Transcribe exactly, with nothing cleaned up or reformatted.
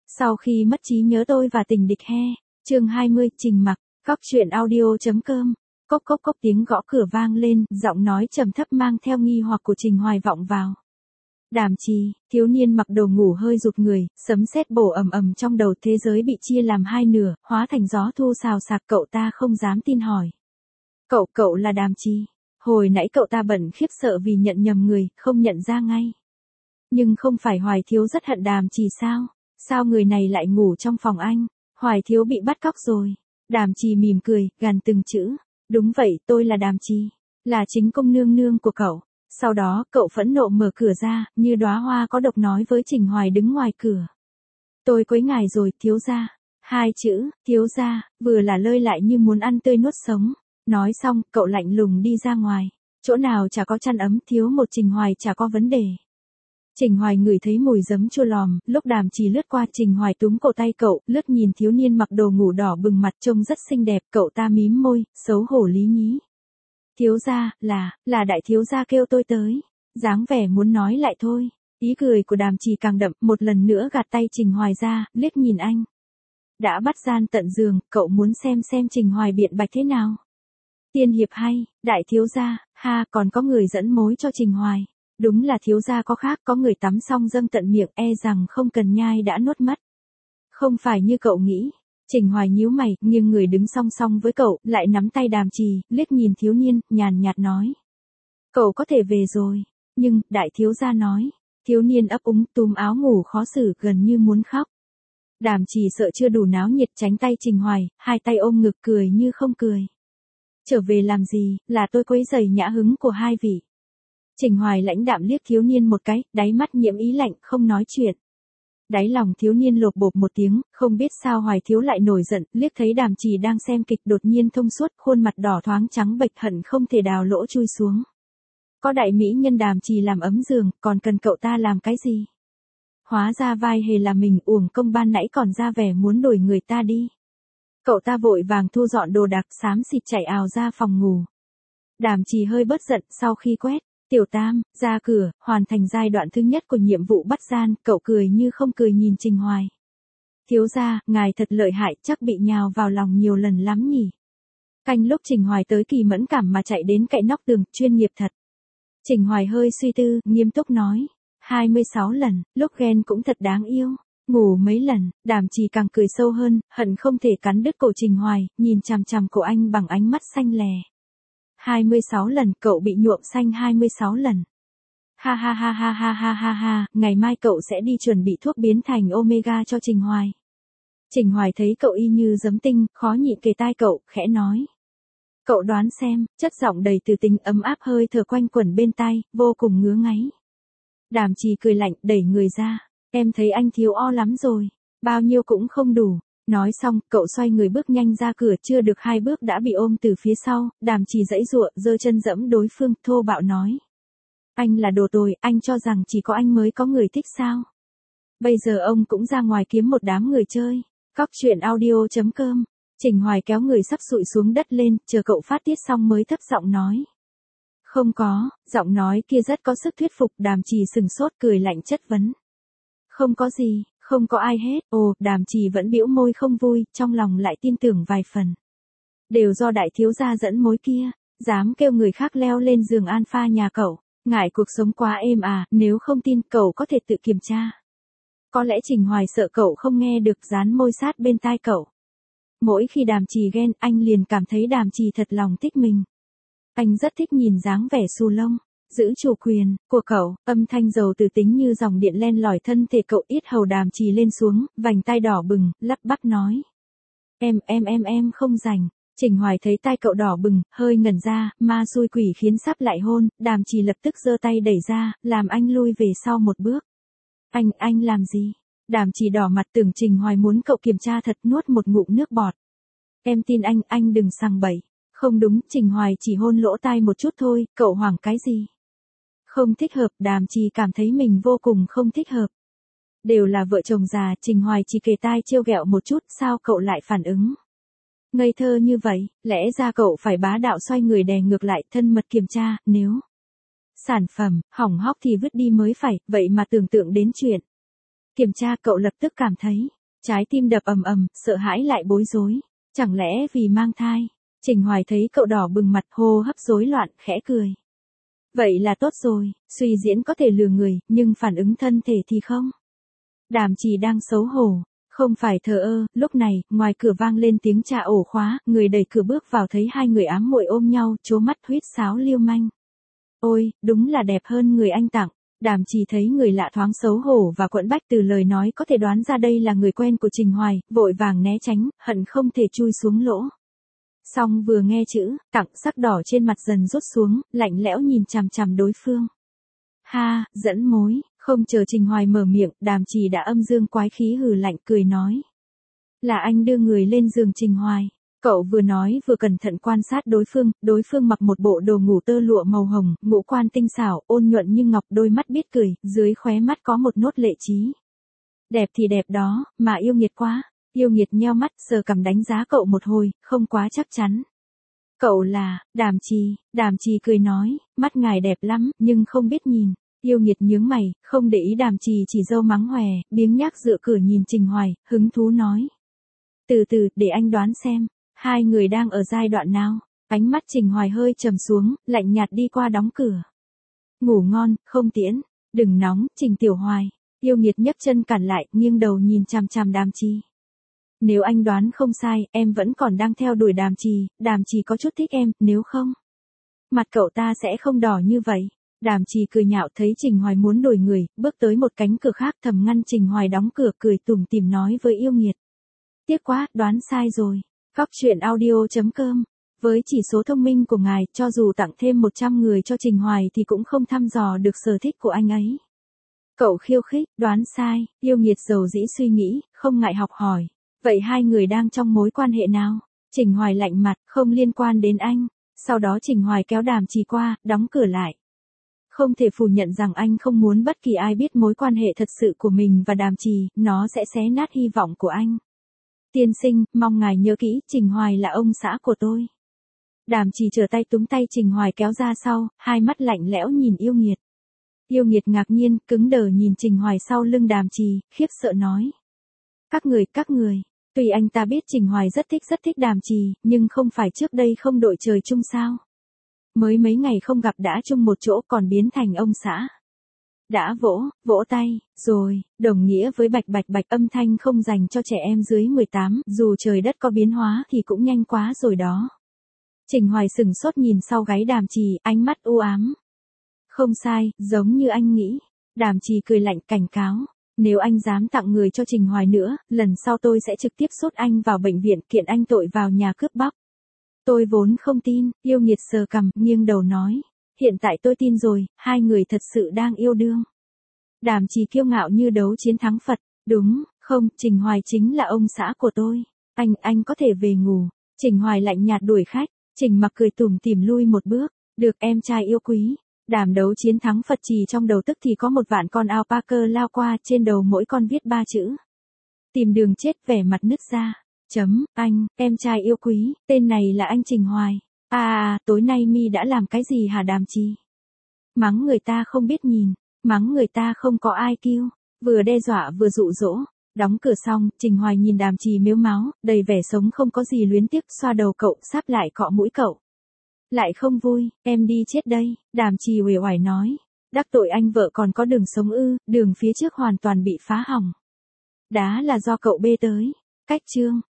Sau khi mất trí nhớ tôi và tình địch he. Chương hai mươi, Trình Mặc, Cóc truyện audio.com. Cốc cốc cốc tiếng gõ cửa vang lên, giọng nói trầm thấp mang theo nghi hoặc của Trình Hoài vọng vào. Đàm Trì, thiếu niên mặc đồ ngủ hơi rụt người, sấm sét bổ ầm ầm trong đầu, thế giới bị chia làm hai nửa, hóa thành gió thu xào xạc. Cậu ta không dám tin hỏi. Cậu, cậu là Đàm Trì. Hồi nãy cậu ta bận khiếp sợ vì nhận nhầm người, không nhận ra ngay. Nhưng không phải Hoài thiếu rất hận Đàm Trì sao? Sao người này lại ngủ trong phòng anh? Hoài thiếu bị bắt cóc rồi. Đàm Trì mỉm cười, gằn từng chữ. Đúng vậy, tôi là Đàm Trì. Là chính công nương nương của cậu. Sau đó, cậu phẫn nộ mở cửa ra, như đóa hoa có độc nói với Trình Hoài đứng ngoài cửa. Tôi quấy ngài rồi, thiếu gia. Hai chữ, thiếu gia, vừa là lơi lại như muốn ăn tươi nuốt sống. Nói xong, cậu lạnh lùng đi ra ngoài. Chỗ nào chả có chăn ấm, thiếu một Trình Hoài chả có vấn đề. Trình Hoài ngửi thấy mùi giấm chua lòm, lúc Đàm Trì lướt qua, Trình Hoài túm cổ tay cậu, lướt nhìn thiếu niên mặc đồ ngủ đỏ bừng mặt trông rất xinh đẹp, cậu ta mím môi, xấu hổ lý nhí. Thiếu gia, là, là đại thiếu gia kêu tôi tới. Dáng vẻ muốn nói lại thôi. Ý cười của Đàm Trì càng đậm, một lần nữa gạt tay Trình Hoài ra, liếc nhìn anh. Đã bắt gian tận giường, cậu muốn xem xem Trình Hoài biện bạch thế nào. Tiên hiệp hay, đại thiếu gia, ha, còn có người dẫn mối cho Trình Hoài. Đúng là thiếu gia có khác, có người tắm xong dâng tận miệng, e rằng không cần nhai đã nuốt mất. Không phải như cậu nghĩ. Trình Hoài nhíu mày, nghiêng người đứng song song với cậu, lại nắm tay Đàm Trì, liếc nhìn thiếu niên, nhàn nhạt nói. Cậu có thể về rồi. Nhưng, đại thiếu gia nói. Thiếu niên ấp úng, túm áo ngủ khó xử, gần như muốn khóc. Đàm Trì sợ chưa đủ náo nhiệt, tránh tay Trình Hoài, hai tay ôm ngực cười như không cười. Trở về làm gì, là tôi quấy rầy nhã hứng của hai vị. Trình Hoài lãnh đạm liếc thiếu niên một cái, đáy mắt nhiễm ý lạnh, không nói chuyện. Đáy lòng thiếu niên lột bột một tiếng, không biết sao Hoài thiếu lại nổi giận, liếc thấy Đàm Trì đang xem kịch đột nhiên thông suốt, khuôn mặt đỏ thoáng trắng bệch, hận không thể đào lỗ chui xuống. Có đại mỹ nhân Đàm Trì làm ấm giường, còn cần cậu ta làm cái gì? Hóa ra vai hề là mình, uổng công ban nãy còn ra vẻ muốn đuổi người ta đi. Cậu ta vội vàng thu dọn đồ đạc, xám xịt chạy ào ra phòng ngủ. Đàm Trì hơi bớt giận, sau khi quét Tiểu Tam ra cửa, hoàn thành giai đoạn thứ nhất của nhiệm vụ bắt gian, cậu cười như không cười nhìn Trình Hoài. Thiếu gia, ngài thật lợi hại, chắc bị nhào vào lòng nhiều lần lắm nhỉ. Canh lúc Trình Hoài tới kỳ mẫn cảm mà chạy đến cạnh nóc tường, chuyên nghiệp thật. Trình Hoài hơi suy tư, nghiêm túc nói. hai mươi sáu lần, lúc ghen cũng thật đáng yêu. Ngủ mấy lần, Đàm Trì càng cười sâu hơn, hận không thể cắn đứt cổ Trình Hoài, nhìn chằm chằm cổ anh bằng ánh mắt xanh lè. hai mươi sáu lần, cậu bị nhuộm xanh hai mươi sáu lần. Ha ha ha ha ha ha ha ha, ngày mai cậu sẽ đi chuẩn bị thuốc biến thành Omega cho Trình Hoài. Trình Hoài thấy cậu y như giấm tinh, khó nhịn kề tai cậu, khẽ nói. Cậu đoán xem, chất giọng đầy từ tính ấm áp hơi thở quanh quẩn bên tai, vô cùng ngứa ngáy. Đàm Trì cười lạnh, đẩy người ra. Em thấy anh thiếu o lắm rồi, bao nhiêu cũng không đủ. Nói xong, cậu xoay người bước nhanh ra cửa, chưa được hai bước đã bị ôm từ phía sau, Đàm Trì giãy giụa, giơ chân dẫm đối phương, thô bạo nói. Anh là đồ tồi, anh cho rằng chỉ có anh mới có người thích sao? Bây giờ ông cũng ra ngoài kiếm một đám người chơi. Cóc truyện audio.com. Trình Hoài kéo người sắp sụi xuống đất lên, chờ cậu phát tiết xong mới thấp giọng nói. Không có, giọng nói kia rất có sức thuyết phục, Đàm Trì sừng sốt cười lạnh chất vấn. Không có gì. Không có ai hết, ồ, Đàm Trì vẫn bĩu môi không vui, trong lòng lại tin tưởng vài phần. Đều do đại thiếu gia dẫn mối kia, dám kêu người khác leo lên giường alpha nhà cậu, ngại cuộc sống quá êm à, nếu không tin cậu có thể tự kiểm tra. Có lẽ Trình Hoài sợ cậu không nghe được, dán môi sát bên tai cậu. Mỗi khi Đàm Trì ghen, anh liền cảm thấy Đàm Trì thật lòng thích mình. Anh rất thích nhìn dáng vẻ xù lông. Giữ chủ quyền của cậu, âm thanh dầu từ tính như dòng điện len lỏi thân thể cậu, yết hầu Đàm Trì lên xuống, vành tai đỏ bừng, lắp bắp nói. Em, em em em không rảnh. Trình Hoài thấy tai cậu đỏ bừng, hơi ngẩn ra, ma xui quỷ khiến sắp lại hôn, Đàm Trì lập tức giơ tay đẩy ra, làm anh lui về sau một bước. Anh, anh làm gì? Đàm Trì đỏ mặt, tưởng Trình Hoài muốn cậu kiểm tra thật, nuốt một ngụm nước bọt. Em tin anh, anh đừng sằng bậy. Không đúng, Trình Hoài chỉ hôn lỗ tai một chút thôi, cậu hoảng cái gì? Không thích hợp, Đàm Trì cảm thấy mình vô cùng không thích hợp. Đều là vợ chồng già, Trình Hoài chỉ kề tai trêu ghẹo một chút, sao cậu lại phản ứng? Ngây thơ như vậy, lẽ ra cậu phải bá đạo xoay người đè ngược lại, thân mật kiểm tra, nếu sản phẩm hỏng hóc thì vứt đi mới phải, vậy mà tưởng tượng đến chuyện kiểm tra, cậu lập tức cảm thấy Trái tim đập ầm ầm, sợ hãi lại bối rối. Chẳng lẽ vì mang thai? Trình Hoài thấy cậu đỏ bừng mặt, hô hấp rối loạn, khẽ cười. Vậy là tốt rồi, suy diễn có thể lừa người, nhưng phản ứng thân thể thì không. Đàm Trì đang xấu hổ, không phải thờ ơ, lúc này, ngoài cửa vang lên tiếng trà ổ khóa, người đẩy cửa bước vào thấy hai người ám muội ôm nhau, trố mắt huýt sáo liêu manh. Ôi, đúng là đẹp hơn người anh tặng. Đàm Trì thấy người lạ thoáng xấu hổ và quẫn bách từ lời nói có thể đoán ra đây là người quen của Trình Hoài, vội vàng né tránh, hận không thể chui xuống lỗ. Xong vừa nghe chữ, tặng sắc đỏ trên mặt dần rút xuống, lạnh lẽo nhìn chằm chằm đối phương. Ha, dẫn mối, không chờ Trình Hoài mở miệng, Đàm Trì đã âm dương quái khí hừ lạnh cười nói. Là anh đưa người lên giường Trình Hoài. Cậu vừa nói vừa cẩn thận quan sát đối phương, đối phương mặc một bộ đồ ngủ tơ lụa màu hồng, ngũ quan tinh xảo, ôn nhuận như ngọc, đôi mắt biết cười, dưới khóe mắt có một nốt lệ trí. Đẹp thì đẹp đó, mà yêu nghiệt quá. Yêu nghiệt nheo mắt, sờ cằm đánh giá cậu một hồi, không quá chắc chắn. Cậu là, Đàm Trì, Đàm Trì cười nói, mắt ngài đẹp lắm, nhưng không biết nhìn. Yêu nghiệt nhướng mày, không để ý Đàm Trì chỉ dâu mắng hòe, biếng nhác dựa cửa nhìn Trình Hoài, hứng thú nói. Từ từ, để anh đoán xem, hai người đang ở giai đoạn nào? Ánh mắt Trình Hoài hơi trầm xuống, lạnh nhạt đi qua đóng cửa. Ngủ ngon, không tiễn, đừng nóng, Trình Tiểu Hoài. Yêu nghiệt nhấc chân cản lại, nghiêng đầu nhìn chằm chằm Đàm Trì. Nếu anh đoán không sai, em vẫn còn đang theo đuổi Đàm Trì, Đàm Trì có chút thích em, nếu không, mặt cậu ta sẽ không đỏ như vậy. Đàm Trì cười nhạo thấy Trình Hoài muốn đổi người, bước tới một cánh cửa khác thầm ngăn Trình Hoài đóng cửa, cười tủm tỉm nói với yêu nghiệt. Tiếc quá, đoán sai rồi. Cóc truyện audio chấm com. Với chỉ số thông minh của ngài, cho dù tặng thêm một trăm người cho Trình Hoài thì cũng không thăm dò được sở thích của anh ấy. Cậu khiêu khích, đoán sai, yêu nghiệt dầu dĩ suy nghĩ, không ngại học hỏi. Vậy hai người đang trong mối quan hệ nào? Trình Hoài lạnh mặt, không liên quan đến anh. Sau đó Trình Hoài kéo Đàm Trì qua, đóng cửa lại. Không thể phủ nhận rằng anh không muốn bất kỳ ai biết mối quan hệ thật sự của mình và Đàm Trì, nó sẽ xé nát hy vọng của anh. Tiên sinh, mong ngài nhớ kỹ, Trình Hoài là ông xã của tôi. Đàm Trì trở tay túm tay Trình Hoài kéo ra sau, hai mắt lạnh lẽo nhìn yêu nghiệt. Yêu nghiệt ngạc nhiên, cứng đờ nhìn Trình Hoài sau lưng Đàm Trì, khiếp sợ nói. Các người, các người, tuy anh ta biết Trình Hoài rất thích rất thích Đàm Trì, nhưng không phải trước đây không đội trời chung sao. Mới mấy ngày không gặp đã chung một chỗ còn biến thành ông xã. Đã vỗ, vỗ tay, rồi, đồng nghĩa với bạch bạch bạch âm thanh không dành cho trẻ em dưới mười tám, dù trời đất có biến hóa thì cũng nhanh quá rồi đó. Trình Hoài sừng sốt nhìn sau gáy Đàm Trì, ánh mắt u ám. Không sai, giống như anh nghĩ. Đàm Trì cười lạnh cảnh cáo. Nếu anh dám tặng người cho Trình Hoài nữa, lần sau tôi sẽ trực tiếp sốt anh vào bệnh viện kiện anh tội vào nhà cướp bóc. Tôi vốn không tin, yêu nghiệt sờ cằm, nghiêng đầu nói. Hiện tại tôi tin rồi, hai người thật sự đang yêu đương. Đàm Trì kiêu ngạo như đấu chiến thắng Phật. Đúng, không, Trình Hoài chính là ông xã của tôi. Anh, anh có thể về ngủ. Trình Hoài lạnh nhạt đuổi khách. Trình Mặc cười tủm tỉm lui một bước. Được em trai yêu quý. Đàm đấu chiến thắng Phật trì trong đầu tức thì có một vạn con alpaca lao qua, trên đầu mỗi con viết ba chữ. Tìm đường chết, vẻ mặt nứt ra. Chấm, anh, em trai yêu quý, tên này là anh Trình Hoài. À, à, tối nay mi đã làm cái gì hả Đàm Trì? Mắng người ta không biết nhìn, mắng người ta không có i kiu, vừa đe dọa vừa dụ dỗ. Đóng cửa xong, Trình Hoài nhìn Đàm Trì mếu máo, đầy vẻ sống không có gì luyến tiếc, xoa đầu cậu, sáp lại cọ mũi cậu. Lại không vui, em đi chết đây, Đàm Trì uể oải nói. Đắc tội anh vợ còn có đường sống ư, đường phía trước hoàn toàn bị phá hỏng. Đá là do cậu bê tới. Cách chương.